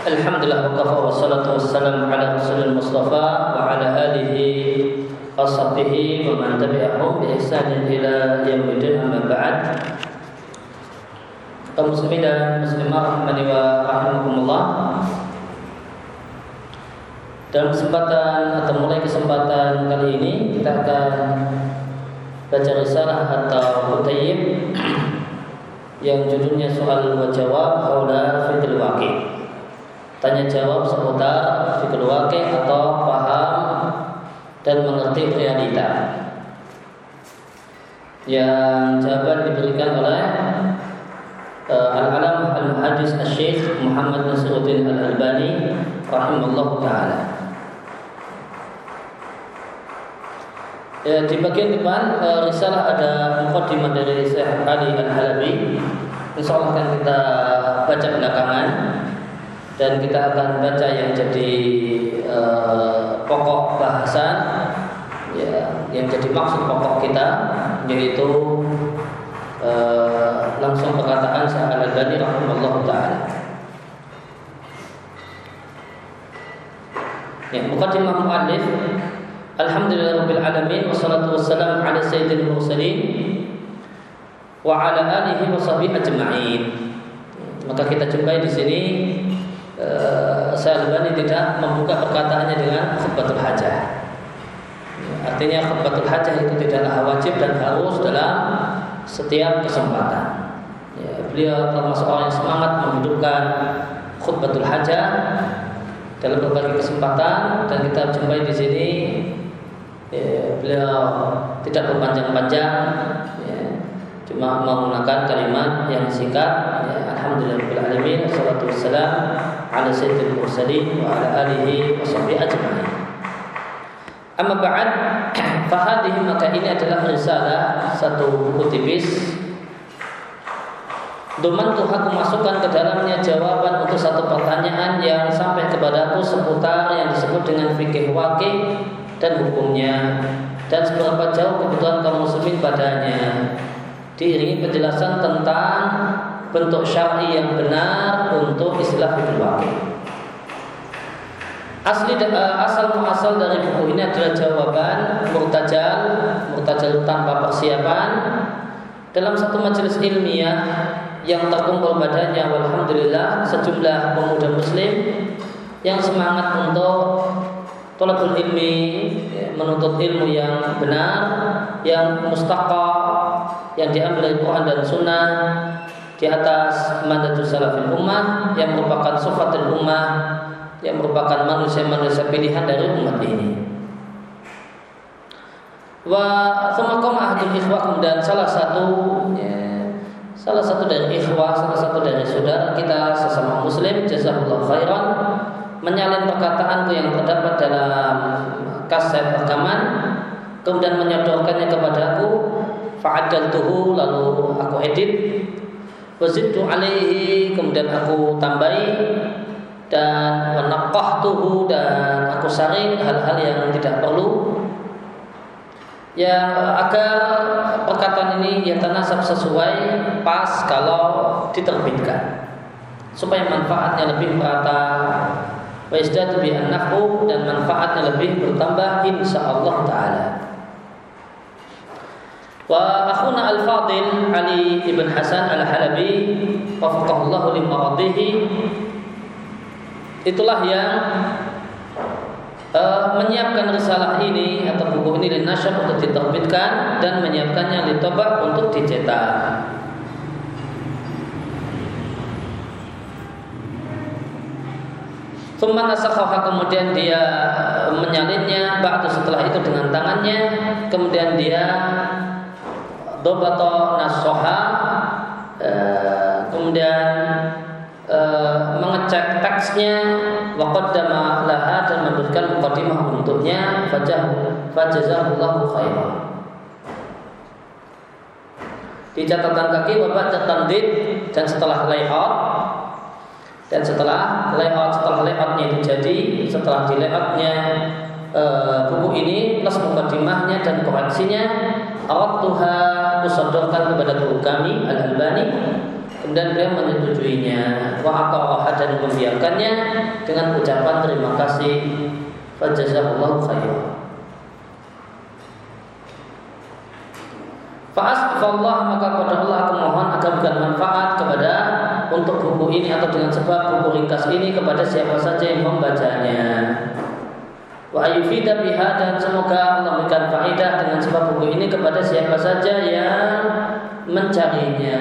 Alhamdulillah wa kafa wa salatu wassalamu ala rasulil mustafa wa ala alihi wa sahbihi wa man tabi'ahum bi ihsanin ila yaumil amma ba'd. Kaum muslimin dan muslimah rahimani wa rahimakumullah. Dalam kesempatan atau mulai kesempatan kali ini kita akan baca risalah atau kutayyib yang judulnya soal wa jawab haula fiqhul waqi'. Tanya jawab seputar fiqhul waqi' atau paham dan mengerti realita. Yang jawaban diberikan oleh Al-Alam Al-Muhaddis Asy-Syaikh Muhammad Nasiruddin Al-Albani rahimallahu taala. Di bagian depan risalah ada muqaddimah dari Syekh Ali Al-Halabi. Insyaallah akan kita baca belakangan dan kita akan baca yang jadi pokok bahasan ya, yang jadi maksud pokok kita, yaitu langsung perkataan Syekh Al-Albani rahimallahu taala. Ya, muqaddimah muallif. Alhamdulillahirabbil alamin wassalatu wassalamu ala sayyidil mursalin wa ala alihi wa sahbihi ajma'in. Maka kita jumpai di sini Syekh Al-Albani tidak membuka perkataannya dengan khutbatul hajah. Artinya khutbatul hajah itu tidaklah wajib dan harus dalam setiap kesempatan. Ya, beliau termasuk orang yang semangat menghidupkan khutbatul hajah dalam berbagai kesempatan, dan kita jumpai di sini ya, beliau tidak berpanjang-panjang, ya, cuma menggunakan kalimat yang singkat. Ya, alhamdulillahirabbil alamin wassalatu wassalamu ala sayyidil mursalin wa ala alihi wa sahbihi ajma'in. Amma ba'd, fa hadhihi, maka ini adalah risalah, satu buku tipis. Duman Tuhan memasukkan ke dalamnya jawaban untuk satu pertanyaan yang sampai kepadaku seputar yang disebut dengan fikih waqi' dan hukumnya, dan seberapa jauh kebutuhan kaum muslimin padanya, diiringi penjelasan tentang bentuk syar'i yang benar untuk istilah fikih waqi'. Asal muasal dari buku ini adalah jawaban murtajal tanpa persiapan dalam satu majelis ilmiah yang terkumpul padanya walhamdulillah sejumlah pemuda muslim yang semangat untuk thalabul ilmi, menuntut ilmu yang benar, yang mustaqah, yang diambil dari Quran dan Sunnah di atas manhajus salafil ummah, yang merupakan sufatul ummah, yang merupakan manusia-manusia pilihan dari umat ini. Wa thumma qama ahdul ikhwah, kemudian salah satu dari ikhwah, salah satu dari saudara kita sesama muslim, jazakallahu khairan, menyalin perkataanku yang terdapat dalam kaset rekaman, kemudian menyodorkannya kepadaku. Fa'adaltuhu, lalu aku edit. Wazidtu alaihi, kemudian aku tambahi. Dan wanaqahtuhu, dan aku saring hal-hal yang tidak perlu, ya, agar perkataan ini ya tanasab sesuai, pas kalau diterbitkan, supaya manfaatnya lebih merata, wa yazdadu bi an-naf'u, dan manfaatnya lebih bertambah insyaallah taala. Wa akhuna al-fadil Ali ibn Hasan Al-Halabi wafaqahullahu li maradhihi, itulah yang menyiapkan risalah ini atau buku ini linasyr untuk diterbitkan dan menyiapkannya litobak untuk dicetak. Tsumma nasakhaha, kemudian dia menyalinnya ba'du, setelah itu dengan tangannya, kemudian dia dobata nasoha, kemudian mengecek teksnya, wa qaddama laha, dan memberikan muqaddimah untuknya, fajazahullahu khairan. Di catatan kaki wa ba'da tamdid, dan setelah layoutnya itu jadi, setelah di layoutnya buku ini plus muqaddimahnya dan koreksinya, aradtuha, usodorkan kepada guru kami Al-Albani Kemudian beliau menyetujuinya, wa aqarraha dan membiarkannya dengan ucapan terima kasih. Fajazakallahu khairan. Fa'asfallah, maka pada Allah aku mohon agar berikan manfaat kepada untuk buku ini atau dengan sebab buku ringkas ini kepada siapa saja yang membacanya. Wa ayyufida biha, dan semoga Allah memberikan faedah dengan sebab buku ini kepada siapa saja yang mencarinya.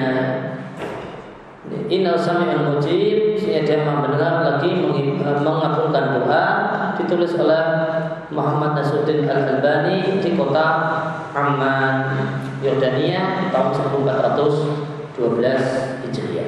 Inna sami'un mujib, dia mendengar lagi mengabulkan doa. Ditulis oleh Muhammad Nasruddin Al-Albani di kota Amman, Yordania tahun 1412 Hijriah.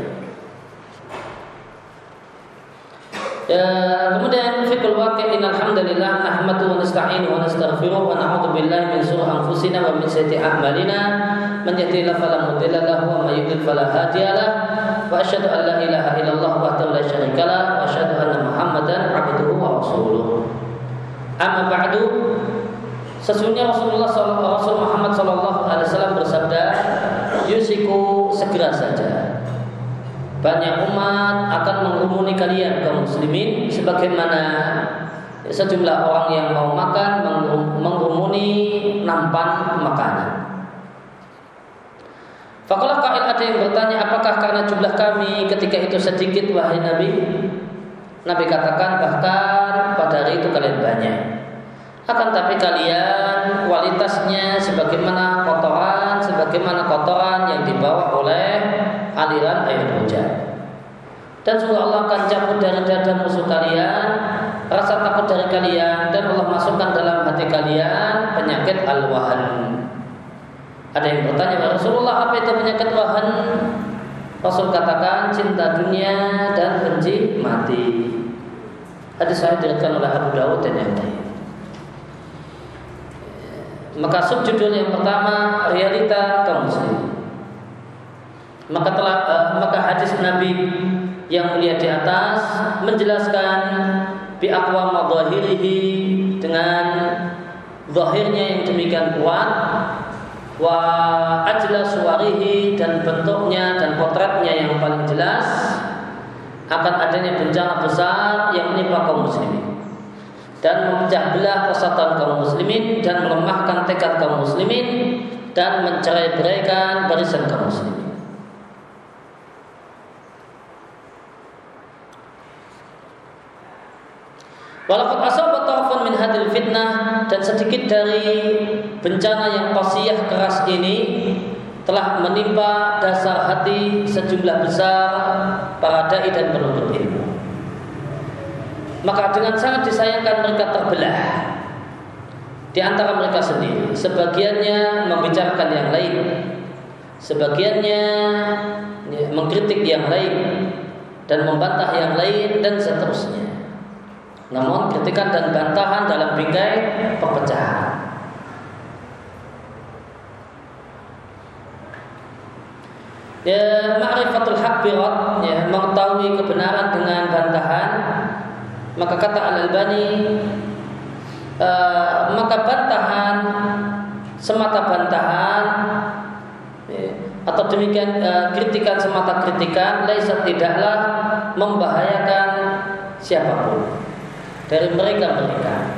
Kemudian fiqhul waqi' innal hamdalillah nahmaduhu wa nasta'inuhu wa nastaghfiruh wa na'udzu billahi min shururi anfusina wa min sayyiati a'malina man yahdihillahu fala mudilla lahu wa may yudlil fala hadiya lahu wa asyhadu an la ilaha illallah wahdahu la syarika lahu wa asyhadu anna Muhammadan 'abduhu wa rasuluh. Amma ba'du, sesungguhnya Rasul Muhammad sallallahu alaihi wasallam bersabda, yusiku, segera saja banyak umat akan mengurumuni kalian kaum muslimin, sebagaimana sejumlah orang yang mau makan mengurumuni nampan makanan. Faqala qa'il, ada yang bertanya, apakah karena jumlah kami ketika itu sedikit wahai Nabi? Nabi katakan, bahkan pada hari itu kalian banyak. Akan tapi kalian kualitasnya sebagaimana kotoran yang dibawa oleh aliran air hujan. Dan sungguh Allah akan cabut dari dada musuh kalian rasa takut dari kalian, dan Allah masukkan dalam hati kalian penyakit al-wahan. Ada yang bertanya, Rasulullah, apa itu penyakit wahan? Rasul katakan, cinta dunia dan benci mati. Hadis saya diriwayatkan oleh Abu Dawud dan yang lain. Maka subjudul yang pertama, realita kaum muslim. Maka hadis Nabi yang mulia di atas menjelaskan bi aqwa madhahirihi, dengan zahirnya yang demikian kuat, wa ajla suwarihi, dan bentuknya dan potretnya yang paling jelas, akan adanya bencana besar yang menimpa kaum muslimin dan memecah belah persatuan kaum muslimin dan melemahkan tekad kaum muslimin dan mencerai-beraikan barisan kaum muslimin. Walaupun asaba tarafun min hadil fitnah, dan sedikit dari bencana yang qasiyah keras ini telah menimpa dasar hati sejumlah besar para dai dan penuntut ilmu. Maka dengan sangat disayangkan mereka terbelah di antara mereka sendiri. Sebagiannya membicarakan yang lain, sebagiannya mengkritik yang lain dan membantah yang lain, dan seterusnya. Namun kritikan dan bantahan dalam bingkai perpecahan. Ma'rifatul haqq birat, mengetahui kebenaran dengan bantahan. Maka kata Al-Albani, maka bantahan, semata bantahan, atau demikian kritikan semata kritikan, laisa, tidaklah membahayakan siapapun dari mereka,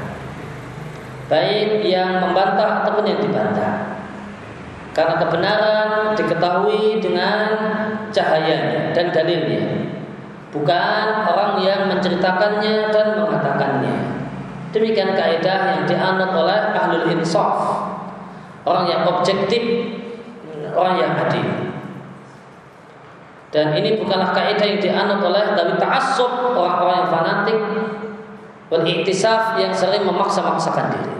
baik yang membantah ataupun yang dibantah, karena kebenaran diketahui dengan cahayanya dan dalilnya, bukan orang yang menceritakannya dan mengatakannya. Demikian kaidah yang dianut oleh ahlul insaf, orang yang objektif, orang yang adil. Dan ini bukanlah kaidah yang dianut oleh dawi ta'assub, orang-orang yang fanatik wal iktisaf, yang sering memaksa-maksakan diri.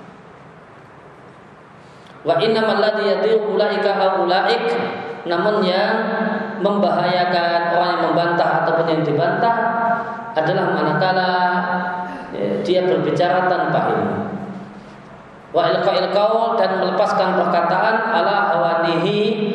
Wa innamal ladzi yadhiru ulaika haulaik, namun yang membahayakan orang yang membantah ataupun yang dibantah adalah manakala dia berbicara tanpa ilmu. Wa ilqa'il qaul, dan melepaskan perkataan ala hawanihi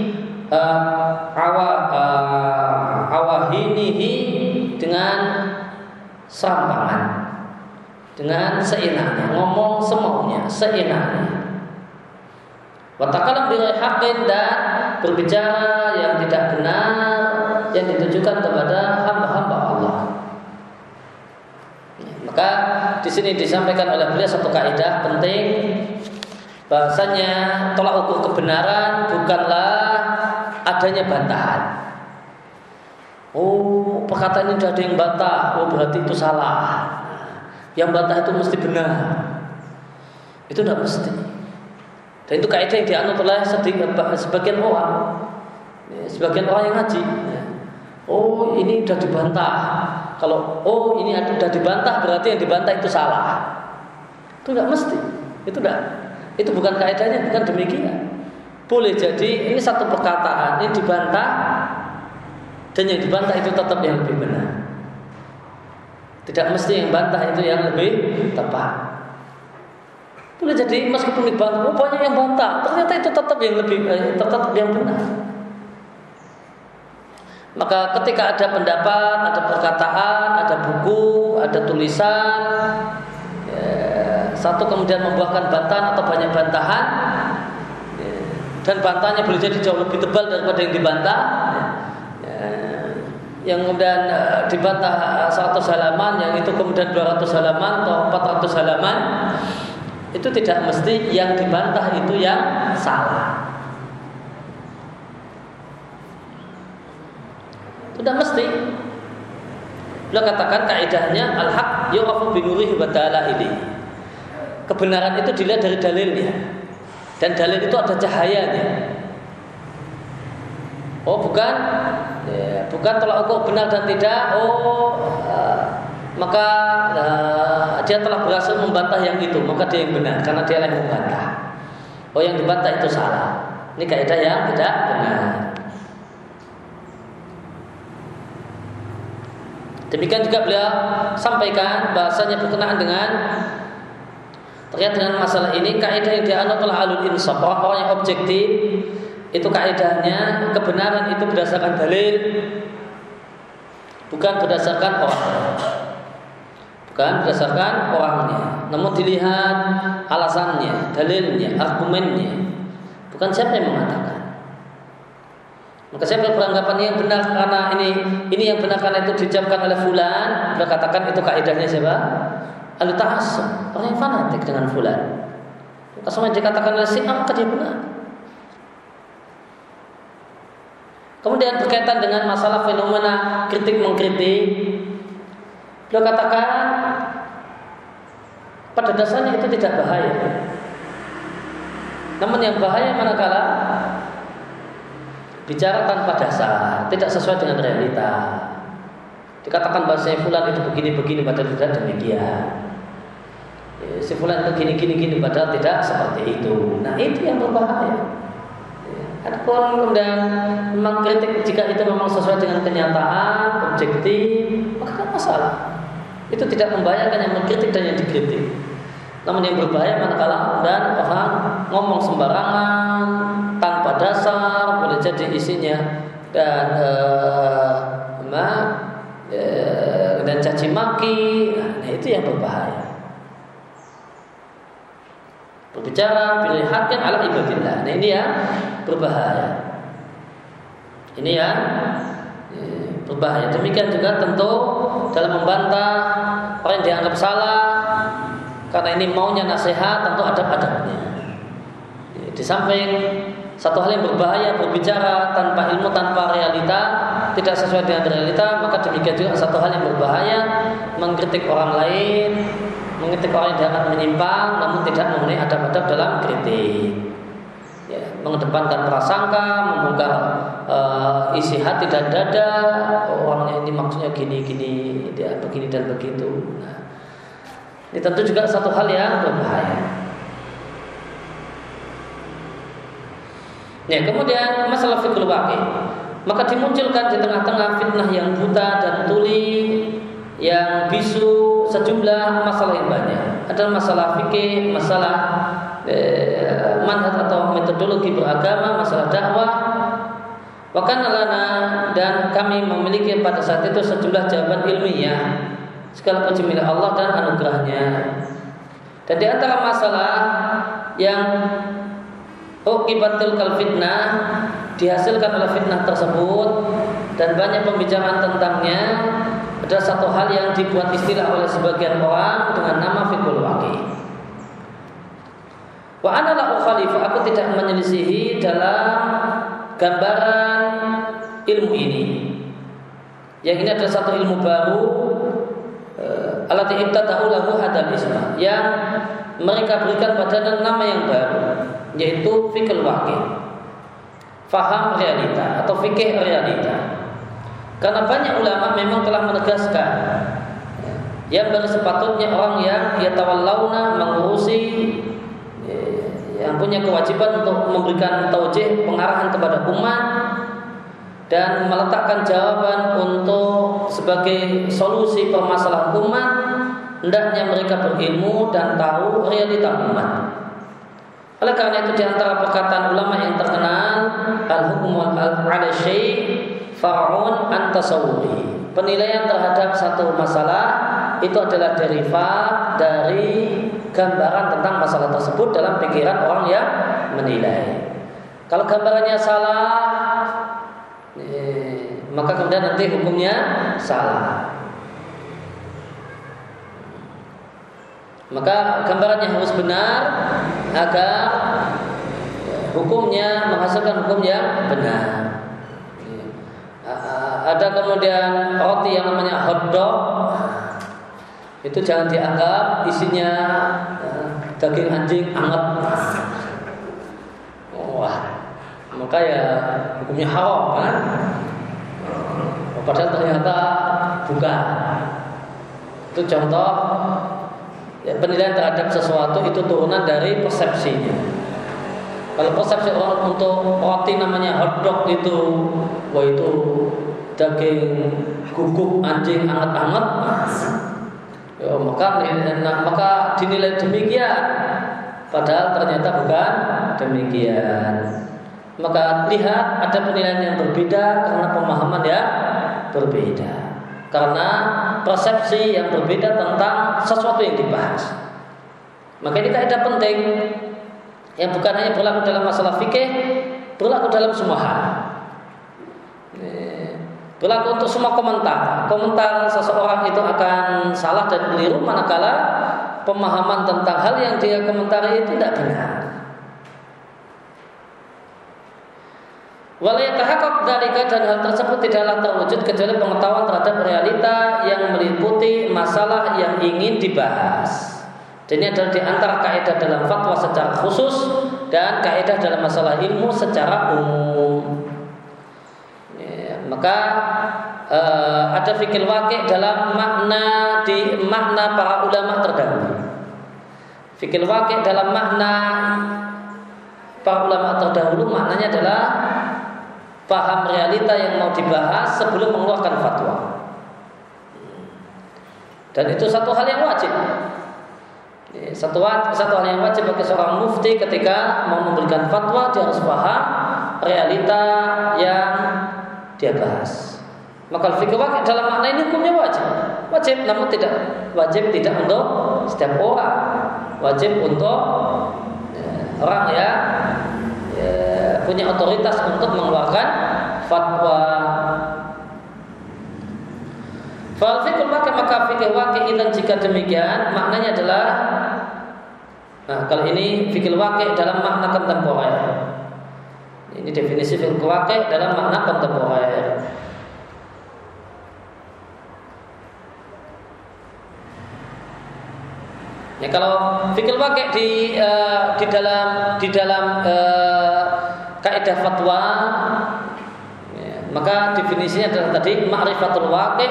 awahinihi, dengan serampangan, dengan seenaknya, ngomong semaunya, seenaknya. Wa takalam bi haqqin, dan berbicara yang tidak benar yang ditujukan kepada hamba-hamba Allah. Maka di sini disampaikan oleh beliau satu kaidah penting, bahasanya tolak ukur kebenaran bukanlah adanya bantahan. Oh, perkataan ini sudah ada yang bantah, oh berarti itu salah. Yang bantah itu mesti benar. Itu tidak mesti. Dan itu kaidah yang dianut oleh sebagian orang. Sebagian orang yang ngaji. Oh, ini sudah dibantah. Kalau ini sudah dibantah berarti yang dibantah itu salah. Itu tidak mesti. Itu bukan kaidahnya, bukan demikian. Boleh jadi ini satu perkataan ini dibantah dan yang dibantah itu tetap yang lebih benar. Tidak mesti yang bantah itu yang lebih tepat. Boleh jadi meskipun dibantah, banyak yang bantah, ternyata itu tetap yang lebih tetap yang benar. Maka ketika ada pendapat, ada perkataan, ada buku, ada tulisan, satu kemudian membuahkan bantahan atau banyak bantahan, dan bantahannya boleh jadi jauh lebih tebal daripada yang dibantah, yang kemudian dibantah 100 halaman, yang itu kemudian 200 halaman atau 400 halaman, itu tidak mesti yang dibantah itu yang salah. Tidak mesti. Beliau katakan kaidahnya al-haq yu'rafu bi nurihi wa dalaili. Kebenaran itu dilihat dari dalilnya. Dan dalil itu ada cahayanya. Oh, bukan tolak ukur benar dan tidak. Maka dia telah berhasil membantah yang itu, maka dia yang benar karena dia yang membantah. Oh, yang dibantah itu salah. Ini kaidah yang tidak benar. Demikian juga beliau sampaikan bahasanya berkenaan dengan terkait dengan masalah ini, kaidah yang dianut oleh ahlul insaf, orang-orang yang objektif, itu kaidahnya kebenaran itu berdasarkan dalil, bukan berdasarkan orang, bukan berdasarkan orangnya, namun dilihat alasannya, dalilnya, argumennya, bukan siapa yang mengatakan. Maka saya beranggapan yang benar karena ini yang benar karena itu diucapkan oleh fulan, beliau katakan itu kaidahnya siapa? Al-ta'assub, orang yang fanatik dengan fulan. Kalau semua dikatakan oleh si A, maka dia benar. Kemudian berkaitan dengan masalah fenomena kritik mengkritik, beliau katakan pada dasarnya itu tidak bahaya. Namun yang bahaya manakala bicara tanpa dasar, tidak sesuai dengan realita. Dikatakan bahasanya fulan itu begini-begini padahal tidak demikian. Si fulan itu gini-gini padahal tidak seperti itu. Nah, itu yang berbahaya. Adapun kemudian memang kritik jika itu memang sesuai dengan kenyataan, objektif, maka kan masalah. Itu tidak membahayakan yang mengkritik dan yang dikritik. Namun yang berbahaya manakala dan orang ngomong sembarangan tanpa dasar, boleh jadi isinya dan caci maki. Nah, itu yang berbahaya. Berbicara bil haqqin ala ibadillah. Nah, ini yang berbahaya. Ini yang berbahaya. Demikian juga tentu dalam membantah orang yang dianggap salah, karena ini maunya nasihat, tentu adab-adabnya. Di samping satu hal yang berbahaya berbicara tanpa ilmu, tanpa realita, tidak sesuai dengan realita, maka demikian juga satu hal yang berbahaya mengkritik orang lain, mengkritik orang yang dianggap menyimpang, namun tidak memenuhi adab-adab dalam kritik. Ya, mengedepankan prasangka, membongkar isi hati dan dada orangnya, ini maksudnya gini-gini, dia begini dan begitu. Nah, ini tentu juga satu hal yang berbahaya. Ya, kemudian masalah fiqhul waqi', maka dimunculkan di tengah-tengah fitnah yang buta dan tuli, yang bisu sejumlah masalah yang banyak. Ada masalah fikih, masalah manhaj atau metodologi beragama, masalah dakwah. Bahkan lana, dan kami memiliki pada saat itu sejumlah jawaban ilmiah. Segala puji milik Allah dan anugerahnya. Dan di antara masalah yang uqibatul kal fitnah, dihasilkan oleh fitnah tersebut dan banyak pembicaraan tentangnya adalah satu hal yang dibuat istilah oleh sebagian orang dengan nama fiqhul waqi'. Wa ana la ukhalifu, aku tidak menyelisihi dalam gambaran ilmu ini. Yang ini adalah satu ilmu baru allati ibtada'u lahu hadzal isma, yang mereka berikan padanya nama yang baru, yaitu fiqhul waqi'. Faham realita atau fikih realita. Karena banyak ulama memang telah menegaskan yang baru sepatutnya orang yang yatawallawna, mengurusi, yang punya kewajiban untuk memberikan taujih, pengarahan kepada umat dan meletakkan jawaban untuk sebagai solusi permasalahan umat, hendaknya mereka berilmu dan tahu realita umat. Oleh karena itu, di antara perkataan ulama yang terkenal, al-hukmu ala syai' far'un an tasawwuri. Penilaian terhadap satu masalah itu adalah derivat dari gambaran tentang masalah tersebut dalam pikiran orang yang menilai. Kalau gambarannya salah, maka kemudian nanti hukumnya salah. Maka gambarannya harus benar agar hukumnya menghasilkan hukum yang benar. Ada kemudian roti yang namanya hotdog, itu jangan dianggap isinya daging anjing anget. Wah, maka ya hukumnya haram kan? Padahal ternyata bukan. Itu contoh ya, penilaian terhadap sesuatu itu turunan dari persepsinya. Kalau persepsi orang untuk roti namanya hotdog itu, wah itu daging guguk anjing anget-anget, ya, maka dinilai demikian. Padahal ternyata bukan demikian. Maka lihat ada penilaian yang berbeda karena pemahaman yang berbeda, karena persepsi yang berbeda tentang sesuatu yang dibahas. Maka ini kaidah penting yang bukan hanya berlaku dalam masalah fikih, berlaku dalam semua hal. Berlaku untuk semua komentar. Komentar seseorang itu akan salah dan keliru manakala pemahaman tentang hal yang dia komentari itu tidak benar. Walayatahaqqaq dzalika, dan hal tersebut tidaklah terwujud kecuali pengetahuan terhadap realita yang meliputi masalah yang ingin dibahas. Dan ini adalah di antara kaidah dalam fatwa secara khusus dan kaidah dalam masalah ilmu secara umum. Ya, maka ada fikih waqi' dalam makna para ulama terdahulu. Fikih waqi' dalam makna para ulama terdahulu maknanya adalah paham realita yang mau dibahas sebelum mengeluarkan fatwa. Dan itu satu hal yang wajib. Satu hal yang wajib bagi seorang mufti ketika mau memberikan fatwa, dia harus paham realita yang dia bahas. Maka fikih waqi' dalam makna ini hukumnya wajib, namun tidak wajib tidak untuk setiap orang. Wajib untuk orang yang punya otoritas untuk mengeluarkan fatwa. Fal fikih waqi', maka fikih waqi' dan jika demikian maknanya adalah, nah kalau ini fikih waqi' dalam makna kontemporer. Ini definisi fikih waqi' dalam makna kontemporer. Ya, kalau fikih waqi' di dalam kaidah fatwa, ya, maka definisinya adalah tadi ma'rifatul waqi'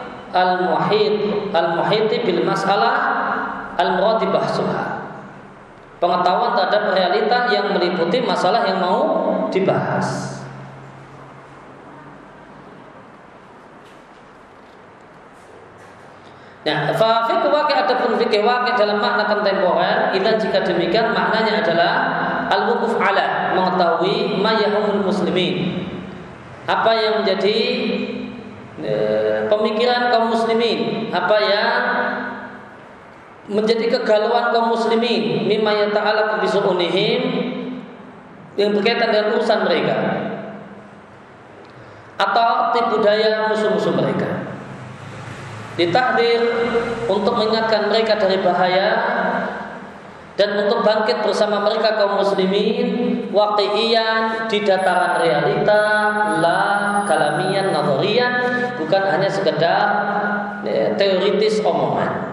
al-muhiti bil mas'alah al-muradi bahsuha. Pengetahuan terhadap realita yang meliputi masalah yang mau dibahas. Nah, fa fikih waqi' ataupun fikih waqi' dalam makna kontemporer, itu jika demikian maknanya adalah al-wuquf ala, mengetahui ma yahumul muslimin, apa yang menjadi pemikiran kaum muslimin, apa yang menjadi kegalauan kaum muslimin, mimma yata'allaqu bi su'unihim, yang berkaitan dengan urusan mereka. atau tipu daya musuh-musuh mereka. Ditahdir untuk mengingatkan mereka dari bahaya dan untuk bangkit bersama mereka kaum muslimin waqi'iyan di dataran realita, la kalamiyan nadhariyan, bukan hanya sekedar teoritis omongan.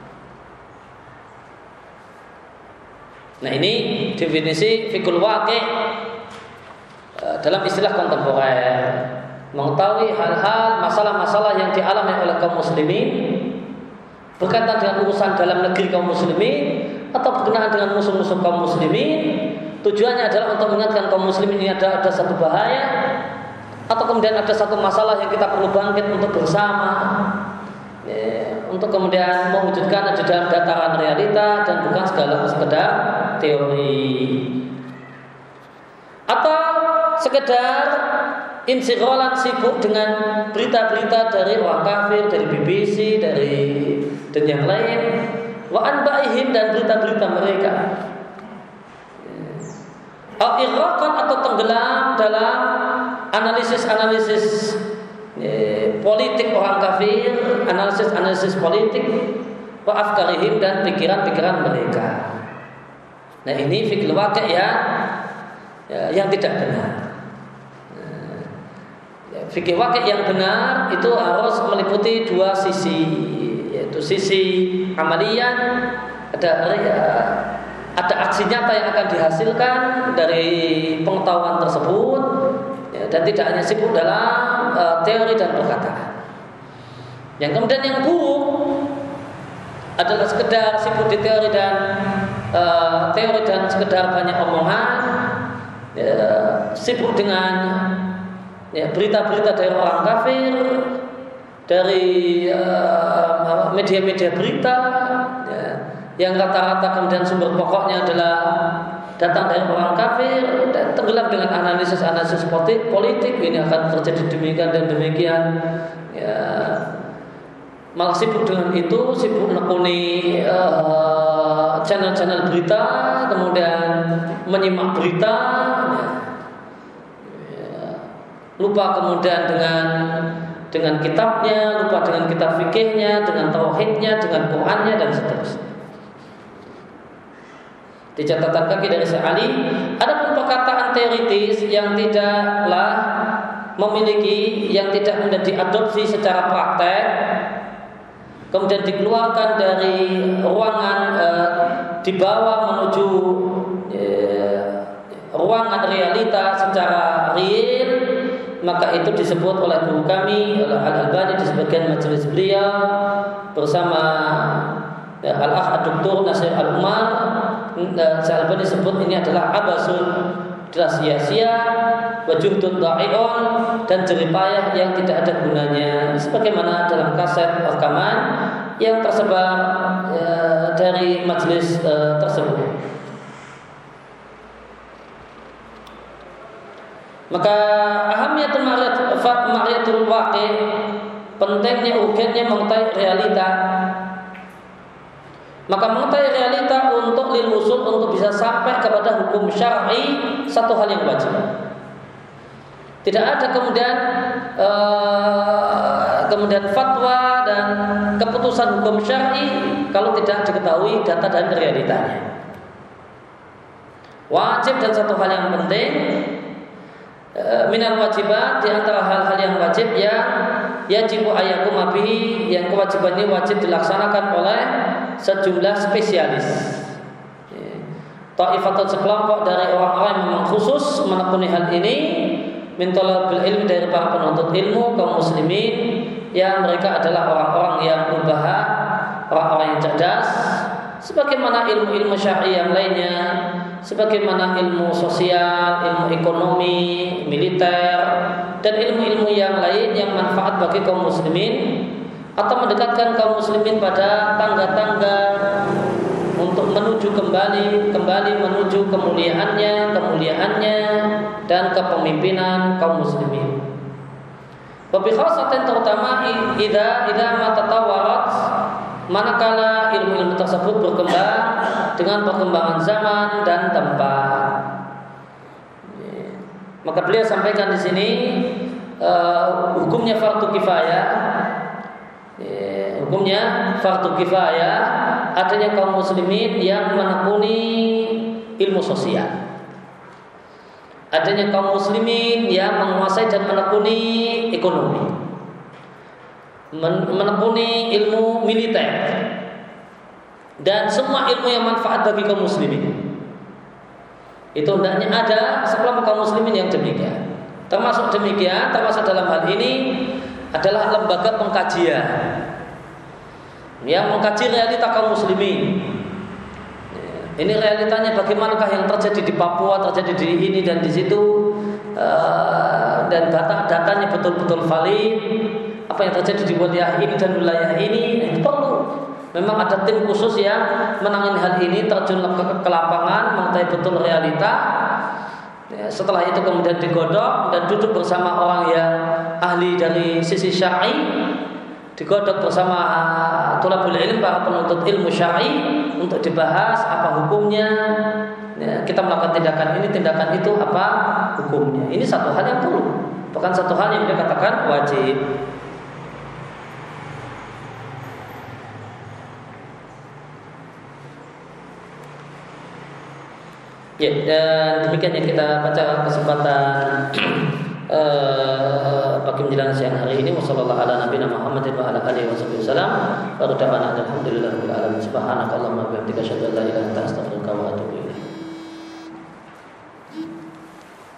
Nah, ini definisi fikul waqi' dalam istilah kontemporer, mengetahui hal-hal, masalah-masalah yang dialami oleh kaum muslimin berkaitan dengan urusan dalam negeri kaum muslimin atau berkenaan dengan musuh-musuh kaum muslimin. Tujuannya adalah untuk mengingatkan kaum muslimin ini ada satu bahaya, atau kemudian ada satu masalah yang kita perlu bangkit untuk bersama, untuk kemudian mewujudkan di dalam dataran realita dan bukan sekedar teori, atau sekedar insirolan sibuk dengan berita-berita dari orang kafir, dari BBC, dan yang lain, wa anba'ihim, dan berita-berita mereka, al-irraqan atau tenggelam dalam analisis politik orang kafir, analisis politik, wa afkarihim, dan pikiran-pikiran mereka. Nah, ini fikih waqi' yang tidak benar. Fikih waqi' yang benar itu harus meliputi dua sisi, yaitu sisi amaliyah, ada aksi nyata yang akan dihasilkan dari pengetahuan tersebut, dan tidak hanya sibuk dalam teori dan perkataan. Yang kemudian yang buruk adalah sekedar sibuk di teori dan sekedar banyak omongan, sibuk dengan berita-berita dari orang kafir, dari media-media berita, yang rata-rata kemudian sumber pokoknya adalah datang dari orang kafir, dan tenggelam dengan analisis politik, ini akan terjadi demikian dan demikian. Malah sibuk dengan itu, sibuk menekuni channel-channel berita, kemudian menyimak berita, lupa kemudian dengan kitabnya, lupa dengan kitab fikihnya, dengan tauhidnya, dengan Qur'annya, dan seterusnya. Di catatan kaki dari Syekh Ali, ada pun perkataan teoritis yang tidaklah memiliki, yang tidak menjadi adopsi secara praktek, kemudian dikeluarkan dari ruangan, dibawa menuju ruangan realita secara real, maka itu disebut oleh guru kami, oleh Al-Albani di sebagian majelis beliau bersama Al-Akh Dr. Nasir Al-Umar, Al-Albani disebut ini adalah abasun, adalah sia-sia, wajuhdun dha'i'un, dan jeripayah yang tidak ada gunanya, sebagaimana dalam kaset rekaman yang tersebar dari majelis tersebut. Maka ahamiyatul ma'riyatul waqi', pentingnya, urgennya mengetahui realita. Maka mengetahui realita untuk lil usul, untuk bisa sampai kepada hukum syar'i, satu hal yang wajib. Tidak ada kemudian fatwa dan keputusan hukum syar'i kalau tidak diketahui data dan realitanya. Wajib, dan satu hal yang penting, minal wajibat, di antara hal-hal yang wajib yang yajibu ayyakum bihi, yang kewajibannya wajib dilaksanakan oleh sejumlah spesialis. Ta'ifatun, sekelompok dari orang-orang yang memang khusus menekuni hal ini, min talabil ilmi, dari para penuntut ilmu kaum muslimin, yang mereka adalah orang-orang yang mubaha, orang-orang yang cerdas, sebagaimana ilmu-ilmu syar'i yang lainnya, sebagaimana ilmu sosial, ilmu ekonomi, militer, dan ilmu-ilmu yang lain yang manfaat bagi kaum muslimin atau mendekatkan kaum muslimin pada tangga-tangga untuk menuju kembali menuju kemuliaannya dan kepemimpinan kaum muslimin. Wabi khasatin, terutama idza matatawarat, manakala ilmu-ilmu tersebut berkembang dengan perkembangan zaman dan tempat. Maka beliau sampaikan di sini, hukumnya fardu kifayah. Hukumnya fardu kifayah adanya kaum muslimin yang menekuni ilmu sosial. Adanya kaum muslimin yang menguasai dan menekuni ekonomi, menekuni ilmu militer, dan semua ilmu yang manfaat bagi kaum muslimin. Itu hendaknya ada sekelompok kaum muslimin yang demikian. Termasuk dalam hal ini adalah lembaga pengkajian yang mengkaji realita kaum muslimin. Ini realitanya bagaimanakah yang terjadi di Papua, terjadi di ini dan di situ, dan datanya betul-betul valid. Apa yang terjadi di wilayah ini dan wilayah ini, itu perlu. Memang ada tim khusus yang menangani hal ini, terjun ke lapangan, mengetahui betul realita. Setelah itu kemudian digodok dan duduk bersama orang yang ahli dari sisi syar'i, digodok bersama thalabul ilm, para penuntut ilmu syar'i, untuk dibahas apa hukumnya. Kita melakukan tindakan ini, tindakan itu, apa hukumnya. Ini satu hal yang perlu, bukan satu hal yang dikatakan wajib. Ya, dan demikian yang kita baca kesempatan pagi menjelang siang hari ini. Wassallallahu ala nabiyina Muhammadin wa ala alihi wasallam. Wa radana alhamdulillahirabbil alamin. Subhanakallahumma wa bihamdika asyhadu an la ilaha illa anta astaghfiruka wa atubu